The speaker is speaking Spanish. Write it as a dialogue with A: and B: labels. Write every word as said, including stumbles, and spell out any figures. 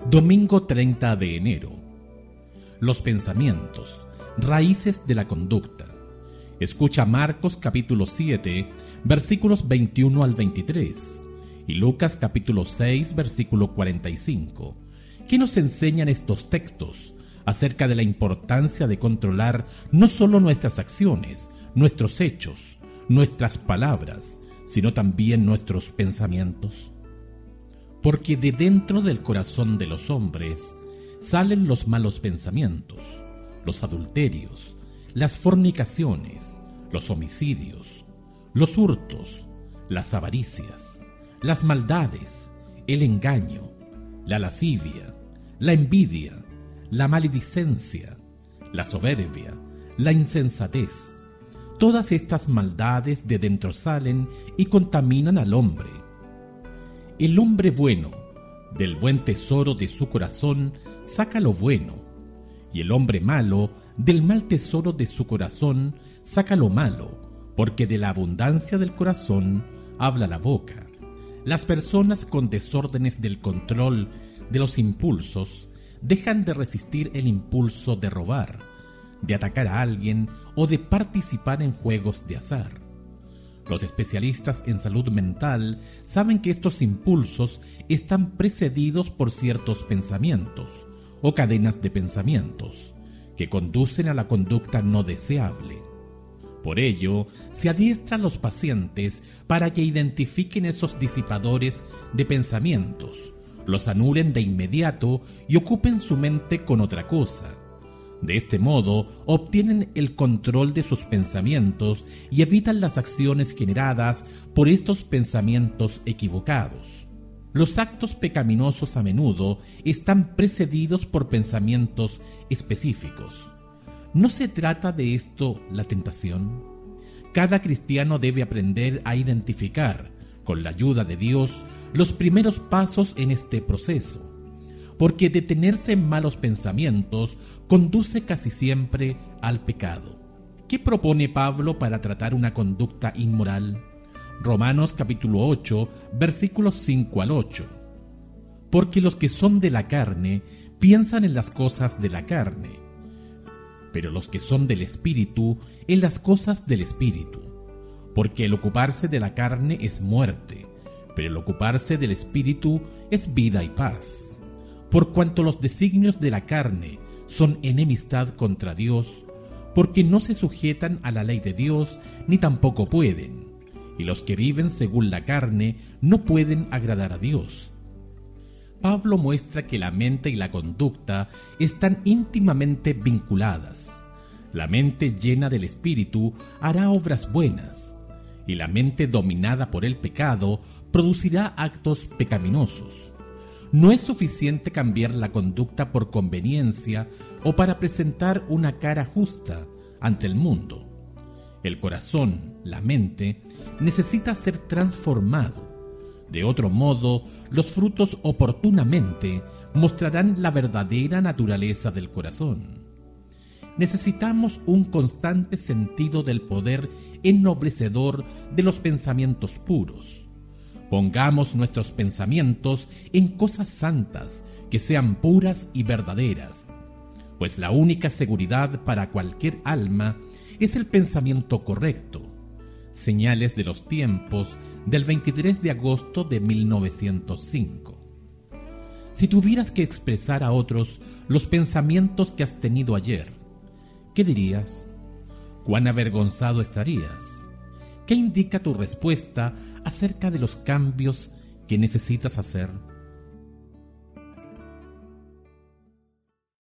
A: Domingo treinta de enero. Los pensamientos, raíces de la conducta. Escucha Marcos capítulo siete, versículos veintiuno al veintitrés, y Lucas capítulo seis, versículo cuarenta y cinco. ¿Qué nos enseñan estos textos acerca de la importancia de controlar no solo nuestras acciones, nuestros hechos, nuestras palabras, sino también nuestros pensamientos? Porque de dentro del corazón de los hombres salen los malos pensamientos, los adulterios, las fornicaciones, los homicidios, los hurtos, las avaricias, las maldades, el engaño, la lascivia, la envidia, la maledicencia, la soberbia, la insensatez. Todas estas maldades de dentro salen y contaminan al hombre. El hombre bueno, del buen tesoro de su corazón, saca lo bueno, y el hombre malo, del mal tesoro de su corazón, saca lo malo, porque de la abundancia del corazón habla la boca. Las personas con desórdenes del control de los impulsos dejan de resistir el impulso de robar, de atacar a alguien o de participar en juegos de azar. Los especialistas en salud mental saben que estos impulsos están precedidos por ciertos pensamientos o cadenas de pensamientos que conducen a la conducta no deseable. Por ello, se adiestra a los pacientes para que identifiquen esos disipadores de pensamientos, los anulen de inmediato y ocupen su mente con otra cosa. De este modo, obtienen el control de sus pensamientos y evitan las acciones generadas por estos pensamientos equivocados. Los actos pecaminosos a menudo están precedidos por pensamientos específicos. ¿No se trata de esto la tentación? Cada cristiano debe aprender a identificar, con la ayuda de Dios, los primeros pasos en este proceso, porque detenerse en malos pensamientos conduce casi siempre al pecado. ¿Qué propone Pablo para tratar una conducta inmoral? Romanos capítulo ocho, versículos cinco al ocho. Porque los que son de la carne piensan en las cosas de la carne, pero los que son del Espíritu en las cosas del Espíritu. Porque el ocuparse de la carne es muerte, pero el ocuparse del Espíritu es vida y paz. Por cuanto los designios de la carne son enemistad contra Dios, porque no se sujetan a la ley de Dios, ni tampoco pueden, y los que viven según la carne no pueden agradar a Dios. Pablo muestra que la mente y la conducta están íntimamente vinculadas. La mente llena del Espíritu hará obras buenas, y la mente dominada por el pecado producirá actos pecaminosos. No es suficiente cambiar la conducta por conveniencia o para presentar una cara justa ante el mundo. El corazón, la mente, necesita ser transformado. De otro modo, los frutos oportunamente mostrarán la verdadera naturaleza del corazón. Necesitamos un constante sentido del poder ennoblecedor de los pensamientos puros. Pongamos nuestros pensamientos en cosas santas, que sean puras y verdaderas, pues la única seguridad para cualquier alma es el pensamiento correcto. Señales de los tiempos del veintitrés de agosto de mil novecientos cinco. Si tuvieras que expresar a otros los pensamientos que has tenido ayer, ¿qué dirías? ¿Cuán avergonzado estarías? ¿Qué indica tu respuesta acerca de los cambios que necesitas hacer?